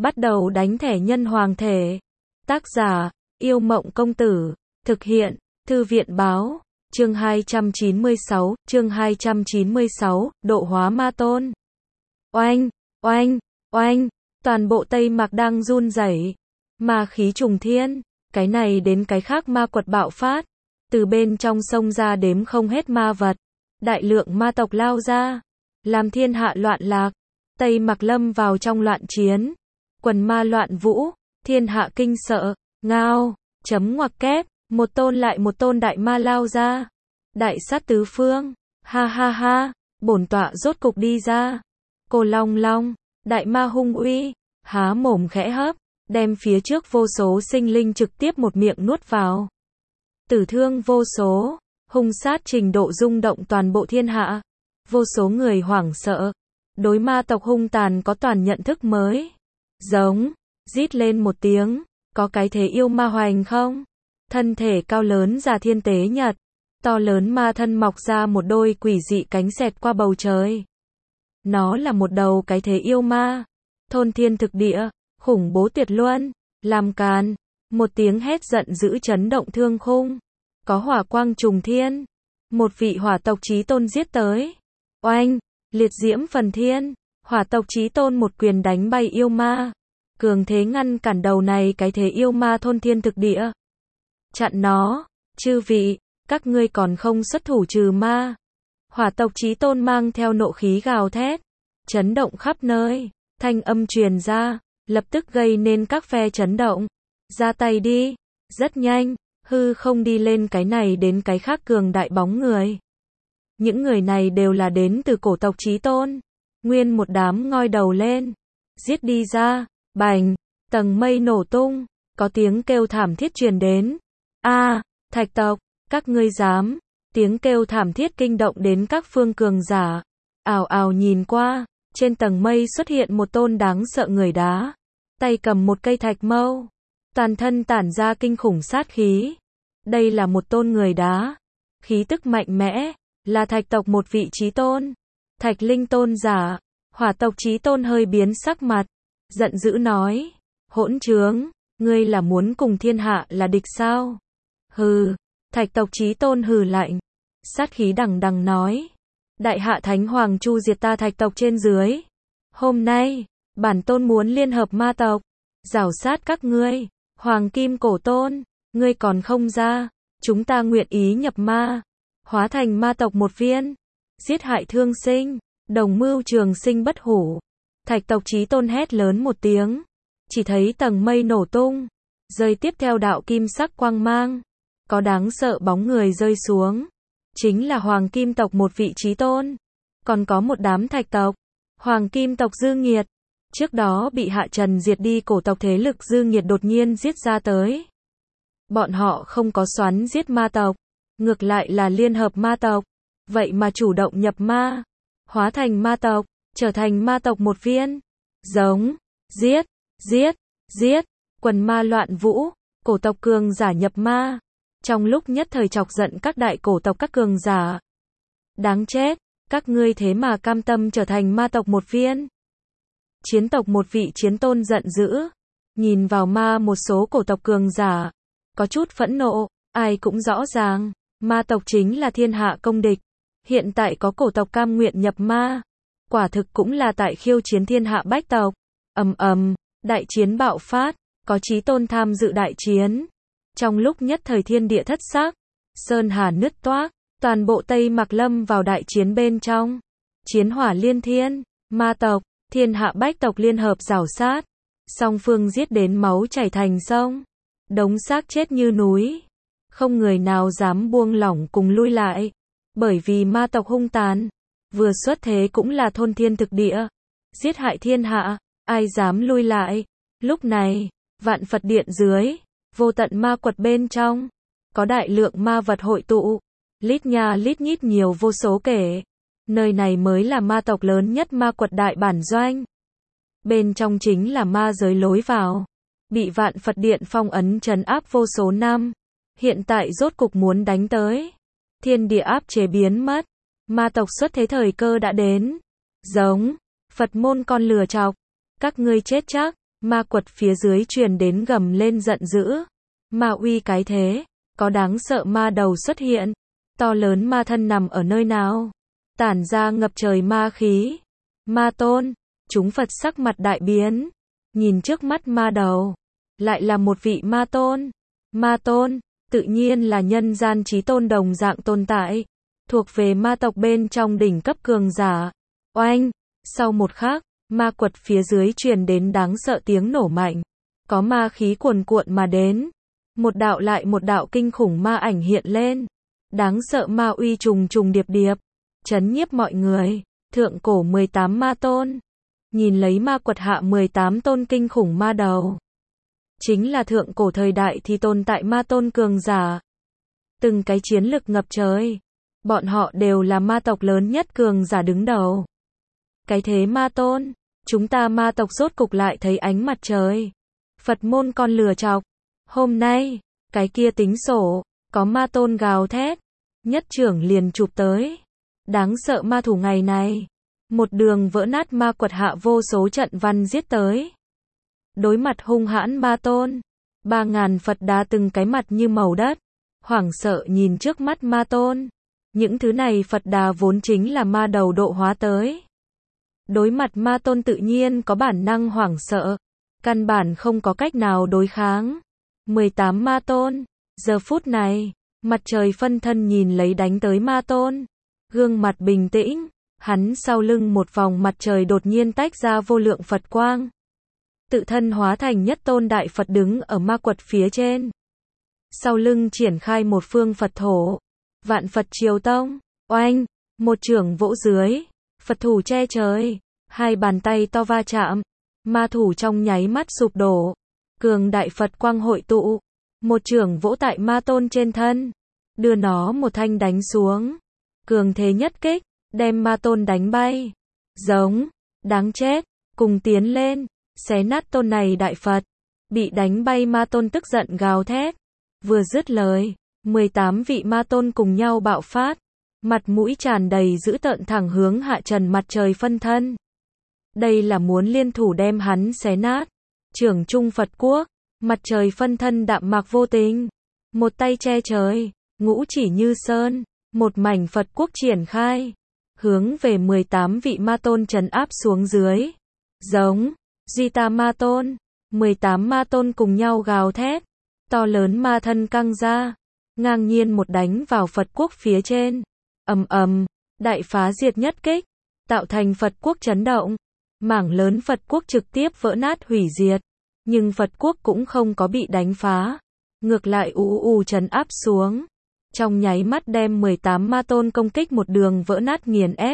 Bắt đầu đánh thẻ nhân hoàng thể. Tác giả, Yêu Mộng Công Tử. Thực hiện, Thư viện Báo. Chương 296, độ hóa ma tôn. Oanh, oanh, oanh, toàn bộ Tây Mạc đang run rẩy. Ma khí trùng thiên, cái này đến cái khác ma quật bạo phát. Từ bên trong sông ra đếm không hết ma vật. Đại lượng ma tộc lao ra, làm thiên hạ loạn lạc. Tây Mạc lâm vào trong loạn chiến. Quần ma loạn vũ, thiên hạ kinh sợ, ngao, chấm ngoặc kép, một tôn lại một tôn đại ma lao ra. Đại sát tứ phương, ha ha ha, bổn tọa rốt cục đi ra. Cô long long, đại ma hung uy, há mồm khẽ hấp, đem phía trước vô số sinh linh trực tiếp một miệng nuốt vào. Tử thương vô số, hung sát trình độ rung động toàn bộ thiên hạ. Vô số người hoảng sợ, đối ma tộc hung tàn có toàn nhận thức mới. Giống, rít lên một tiếng, có cái thế yêu ma hoành không? Thân thể cao lớn già thiên tế nhật, to lớn ma thân mọc ra một đôi quỷ dị cánh xẹt qua bầu trời. Nó là một đầu cái thế yêu ma, thôn thiên thực địa, khủng bố tuyệt luân, làm càn, một tiếng hét giận dữ chấn động thương khung. Có hỏa quang trùng thiên, một vị hỏa tộc chí tôn giết tới. Oanh, liệt diễm phần thiên, hỏa tộc chí tôn một quyền đánh bay yêu ma. Cường thế ngăn cản đầu này cái thế yêu ma thôn thiên thực địa. Chặn nó, chư vị, các ngươi còn không xuất thủ trừ ma. Hỏa tộc chí tôn mang theo nộ khí gào thét, chấn động khắp nơi, thanh âm truyền ra, lập tức gây nên các phe chấn động. Ra tay đi, rất nhanh, hư không đi lên cái này đến cái khác cường đại bóng người. Những người này đều là đến từ cổ tộc chí tôn, nguyên một đám ngoi đầu lên, giết đi ra, bành, tầng mây nổ tung, có tiếng kêu thảm thiết truyền đến. A, Thạch tộc, các ngươi dám? Tiếng kêu thảm thiết kinh động đến các phương cường giả. Ào ào nhìn qua, trên tầng mây xuất hiện một tôn đáng sợ người đá, tay cầm một cây thạch mâu, toàn thân tản ra kinh khủng sát khí. Đây là một tôn người đá, khí tức mạnh mẽ, là Thạch tộc một vị chí tôn, Thạch linh tôn giả. Hỏa tộc chí tôn hơi biến sắc mặt, giận dữ nói: hỗn trướng, ngươi là muốn cùng thiên hạ là địch sao? Hừ. Thạch tộc chí tôn hừ lạnh, sát khí đằng đằng nói: đại hạ thánh hoàng chu diệt ta Thạch tộc trên dưới. Hôm nay, bản tôn muốn liên hợp ma tộc, rảo sát các ngươi. Hoàng kim cổ tôn, ngươi còn không ra, chúng ta nguyện ý nhập ma, hóa thành ma tộc một viên, giết hại thương sinh, đồng mưu trường sinh bất hủ. Thạch tộc chí tôn hét lớn một tiếng, chỉ thấy tầng mây nổ tung, rơi tiếp theo đạo kim sắc quang mang, có đáng sợ bóng người rơi xuống, chính là hoàng kim tộc một vị chí tôn, còn có một đám thạch tộc. Hoàng kim tộc dư nghiệt, trước đó bị hạ trần diệt đi cổ tộc thế lực dư nghiệt đột nhiên giết ra tới. Bọn họ không có xoắn giết ma tộc, ngược lại là liên hợp ma tộc, vậy mà chủ động nhập ma, hóa thành ma tộc, trở thành ma tộc một viên. Giống, giết, giết, giết, quần ma loạn vũ, cổ tộc cường giả nhập ma, trong lúc nhất thời chọc giận các đại cổ tộc các cường giả. Đáng chết, các ngươi thế mà cam tâm trở thành ma tộc một viên. Chiến tộc một vị chiến tôn giận dữ, nhìn vào ma một số cổ tộc cường giả, có chút phẫn nộ. Ai cũng rõ ràng, ma tộc chính là thiên hạ công địch, hiện tại có cổ tộc cam nguyện nhập ma, quả thực cũng là tại khiêu chiến thiên hạ bách tộc. Ầm ầm, đại chiến bạo phát, có chí tôn tham dự đại chiến. Trong lúc nhất thời thiên địa thất sắc, sơn hà nứt toác, toàn bộ Tây Mạc lâm vào đại chiến bên trong. Chiến hỏa liên thiên, ma tộc, thiên hạ bách tộc liên hợp rảo sát, song phương giết đến máu chảy thành sông, đống xác chết như núi, không người nào dám buông lỏng cùng lui lại, bởi vì ma tộc hung tàn, vừa xuất thế cũng là thôn thiên thực địa, giết hại thiên hạ, ai dám lui lại. Lúc này, vạn Phật điện dưới, vô tận ma quật bên trong, có đại lượng ma vật hội tụ, lít nha lít nhít nhiều vô số kể. Nơi này mới là ma tộc lớn nhất ma quật đại bản doanh. Bên trong chính là ma giới lối vào, bị vạn Phật điện phong ấn trấn áp vô số năm, hiện tại rốt cục muốn đánh tới. Thiên địa áp chế biến mất, ma tộc xuất thế thời cơ đã đến. Giống, Phật môn con lừa chọc, các ngươi chết chắc. Ma quật phía dưới truyền đến gầm lên giận dữ. Ma uy cái thế, có đáng sợ ma đầu xuất hiện. To lớn ma thân nằm ở nơi nào? Tản ra ngập trời ma khí. Ma tôn, chúng Phật sắc mặt đại biến. Nhìn trước mắt ma đầu, lại là một vị ma tôn. Ma tôn, tự nhiên là nhân gian chí tôn đồng dạng tồn tại, thuộc về ma tộc bên trong đỉnh cấp cường giả. Oanh, sau một khắc, ma quật phía dưới truyền đến đáng sợ tiếng nổ mạnh. Có ma khí cuồn cuộn mà đến. Một đạo lại một đạo kinh khủng ma ảnh hiện lên. Đáng sợ ma uy trùng trùng điệp điệp, chấn nhiếp mọi người. Thượng cổ 18 ma tôn. Nhìn lấy ma quật hạ 18 tôn kinh khủng ma đầu. Chính là thượng cổ thời đại thì tồn tại ma tôn cường giả. Từng cái chiến lực ngập trời. Bọn họ đều là ma tộc lớn nhất cường giả đứng đầu. Cái thế ma tôn, chúng ta ma tộc rốt cục lại thấy ánh mặt trời. Phật môn con lừa chọc. Hôm nay, cái kia tính sổ, có ma tôn gào thét. Nhất trưởng liền chụp tới. Đáng sợ ma thủ ngày này. Một đường vỡ nát ma quật hạ vô số trận văn giết tới. Đối mặt hung hãn ma tôn. 3.000 Phật đà từng cái mặt như màu đất. Hoảng sợ nhìn trước mắt ma tôn. Những thứ này Phật đà vốn chính là ma đầu độ hóa tới. Đối mặt ma tôn tự nhiên có bản năng hoảng sợ. Căn bản không có cách nào đối kháng. 18 ma tôn. Giờ phút này, mặt trời phân thân nhìn lấy đánh tới ma tôn. Gương mặt bình tĩnh. Hắn sau lưng một vòng mặt trời đột nhiên tách ra vô lượng Phật quang. Tự thân hóa thành nhất tôn đại Phật đứng ở ma quật phía trên. Sau lưng triển khai một phương Phật thổ. Vạn Phật Triều Tông. Oanh, một chưởng vỗ dưới. Phật thủ che trời. Hai bàn tay to va chạm. Ma thủ trong nháy mắt sụp đổ. Cường đại Phật quang hội tụ. Một chưởng vỗ tại ma tôn trên thân. Đưa nó một thanh đánh xuống. Cường thế nhất kích. Đem ma tôn đánh bay. Giống. Đáng chết. Cùng tiến lên. Xé nát tôn này đại Phật. Bị đánh bay ma tôn tức giận gào thét. Vừa dứt lời. 18 vị ma tôn cùng nhau bạo phát. Mặt mũi tràn đầy dữ tợn thẳng hướng hạ trần mặt trời phân thân. Đây là muốn liên thủ đem hắn xé nát. Trưởng trung Phật quốc. Mặt trời phân thân đạm mạc vô tình. Một tay che trời. Ngũ chỉ như sơn. Một mảnh Phật quốc triển khai. Hướng về 18 vị ma tôn trấn áp xuống dưới. Giống. Di ta ma tôn. 18 ma tôn cùng nhau gào thét. To lớn ma thân căng ra. Ngang nhiên một đánh vào Phật quốc phía trên. Ầm ầm, đại phá diệt nhất kích. Tạo thành Phật quốc chấn động. Mảng lớn Phật quốc trực tiếp vỡ nát hủy diệt. Nhưng Phật quốc cũng không có bị đánh phá. Ngược lại trấn áp xuống. Trong nháy mắt đem 18 ma tôn công kích một đường vỡ nát nghiền ép.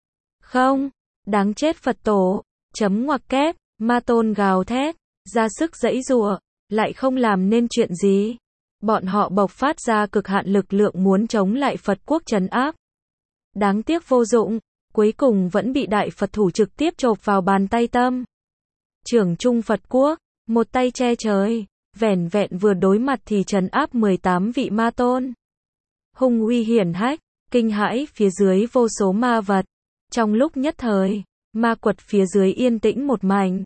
Không, đáng chết Phật tổ. Chấm ngoặc kép, ma tôn gào thét. Ra sức giãy giụa, lại không làm nên chuyện gì. Bọn họ bộc phát ra cực hạn lực lượng muốn chống lại Phật quốc trấn áp. Đáng tiếc vô dụng, cuối cùng vẫn bị đại Phật thủ trực tiếp chộp vào bàn tay tâm. Trưởng trung Phật quốc, một tay che trời, vẻn vẹn vừa đối mặt thì trấn áp 18 vị ma tôn. Hung uy hiển hách, kinh hãi phía dưới vô số ma vật. Trong lúc nhất thời, ma quật phía dưới yên tĩnh một mảnh.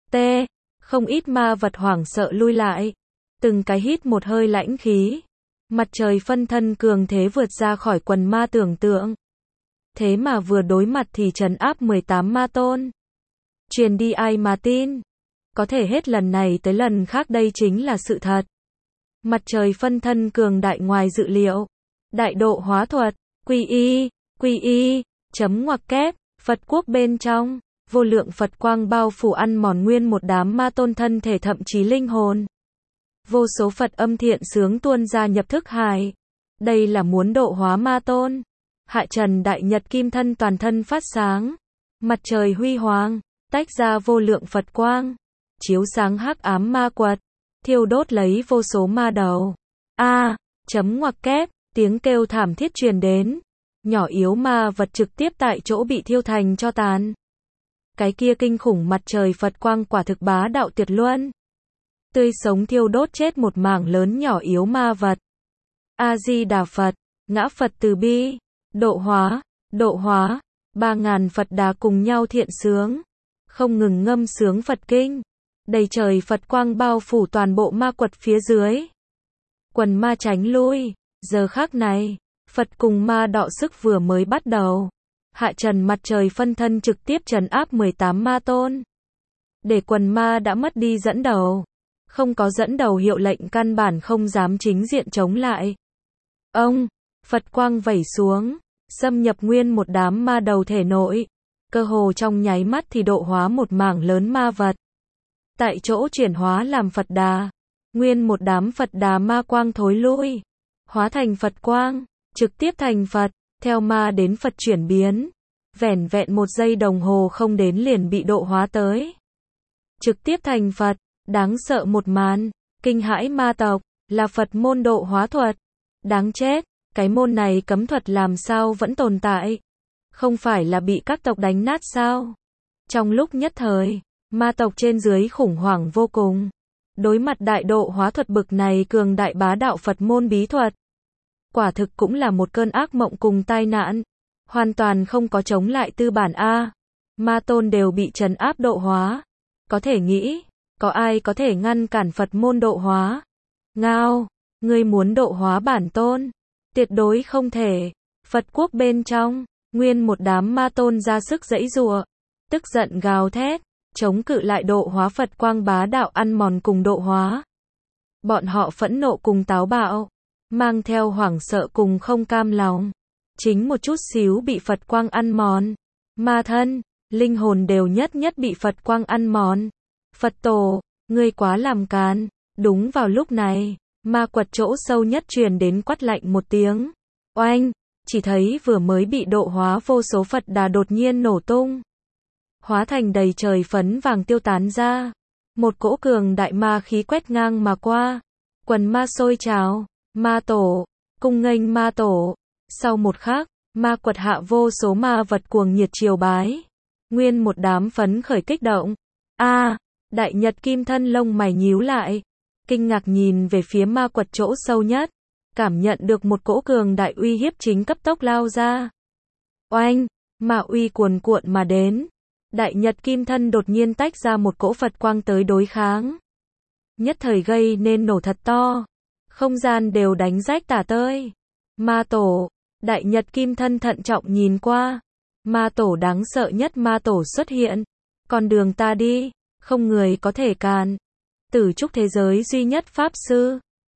Không ít ma vật hoảng sợ lui lại. Từng cái hít một hơi lãnh khí. Mặt trời phân thân cường thế vượt ra khỏi quần ma tưởng tượng. Thế mà vừa đối mặt thì trấn áp 18 ma tôn. Truyền đi ai mà tin. Có thể hết lần này tới lần khác đây chính là sự thật. Mặt trời phân thân cường đại ngoài dự liệu. Đại độ hóa thuật. Quy y, chấm ngoặc kép, Phật quốc bên trong. Vô lượng Phật quang bao phủ ăn mòn nguyên một đám ma tôn thân thể thậm chí linh hồn. Vô số Phật âm thiện sướng tuôn ra nhập thức hải. Đây là muốn độ hóa ma tôn. Hạ trần đại nhật kim thân toàn thân phát sáng. Mặt trời huy hoàng, tách ra vô lượng Phật quang. Chiếu sáng hắc ám ma quật. Thiêu đốt lấy vô số ma đầu. Chấm ngoặc kép, tiếng kêu thảm thiết truyền đến. Nhỏ yếu ma vật trực tiếp tại chỗ bị thiêu thành tro tàn. Cái kia kinh khủng mặt trời Phật quang quả thực bá đạo tuyệt luân. Tươi sống thiêu đốt chết một mảng lớn nhỏ yếu ma vật. A-di-đà Phật, ngã Phật từ bi, độ hóa, 3.000 Phật đà cùng nhau thiện sướng. Không ngừng ngâm sướng Phật kinh. Đầy trời Phật quang bao phủ toàn bộ ma quật phía dưới. Quần ma tránh lui, giờ khắc này, Phật cùng ma đọ sức vừa mới bắt đầu. Hạ trần mặt trời phân thân trực tiếp trấn áp 18 ma tôn. Để quần ma đã mất đi dẫn đầu. Không có dẫn đầu hiệu lệnh căn bản không dám chính diện chống lại. Ông, Phật quang vẩy xuống, xâm nhập nguyên một đám ma đầu thể nội. Cơ hồ trong nháy mắt thì độ hóa một mảng lớn ma vật. Tại chỗ chuyển hóa làm Phật Đà. Nguyên một đám Phật Đà ma quang thối lui. Hóa thành Phật quang, trực tiếp thành Phật, theo ma đến Phật chuyển biến. Vẻn vẹn 1 giây đồng hồ không đến liền bị độ hóa tới. Trực tiếp thành Phật, đáng sợ một màn, kinh hãi ma tộc, là Phật môn độ hóa thuật. Đáng chết, cái môn này cấm thuật làm sao vẫn tồn tại? Không phải là bị các tộc đánh nát sao? Trong lúc nhất thời, ma tộc trên dưới khủng hoảng vô cùng. Đối mặt đại độ hóa thuật bực này cường đại bá đạo Phật môn bí thuật. Quả thực cũng là một cơn ác mộng cùng tai nạn. Hoàn toàn không có chống lại tư bản A. Ma tôn đều bị trấn áp độ hóa. Có thể nghĩ, có ai có thể ngăn cản Phật môn độ hóa? Ngao, ngươi muốn độ hóa bản tôn? Tuyệt đối không thể. Phật quốc bên trong, nguyên một đám ma tôn ra sức giãy giụa, tức giận gào thét, chống cự lại độ hóa Phật quang bá đạo ăn mòn cùng độ hóa. Bọn họ phẫn nộ cùng táo bạo, mang theo hoảng sợ cùng không cam lòng. Chính một chút xíu bị Phật quang ăn mòn. Ma thân, linh hồn đều nhất nhất bị Phật quang ăn mòn. Phật tổ, ngươi quá làm càn. Đúng vào lúc này, ma quật chỗ sâu nhất truyền đến quát lạnh một tiếng. Oanh, chỉ thấy vừa mới bị độ hóa vô số Phật Đà đột nhiên nổ tung. Hóa thành đầy trời phấn vàng tiêu tán ra. Một cỗ cường đại ma khí quét ngang mà qua. Quần ma sôi trào, ma tổ, cung nghênh ma tổ. Sau một khắc, ma quật hạ vô số ma vật cuồng nhiệt triều bái. Nguyên một đám phấn khởi kích động. Đại Nhật Kim Thân lông mày nhíu lại. Kinh ngạc nhìn về phía ma quật chỗ sâu nhất. Cảm nhận được một cỗ cường đại uy hiếp chính cấp tốc lao ra. Oanh, ma uy cuồn cuộn mà đến. Đại Nhật Kim Thân đột nhiên tách ra một cỗ Phật quang tới đối kháng. Nhất thời gây nên nổ thật to. Không gian đều đánh rách tả tơi. Ma tổ, Đại Nhật Kim Thân thận trọng nhìn qua. Ma tổ đáng sợ nhất ma tổ xuất hiện. Con đường ta đi, không người có thể cản. Tử trúc thế giới duy nhất Pháp Sư.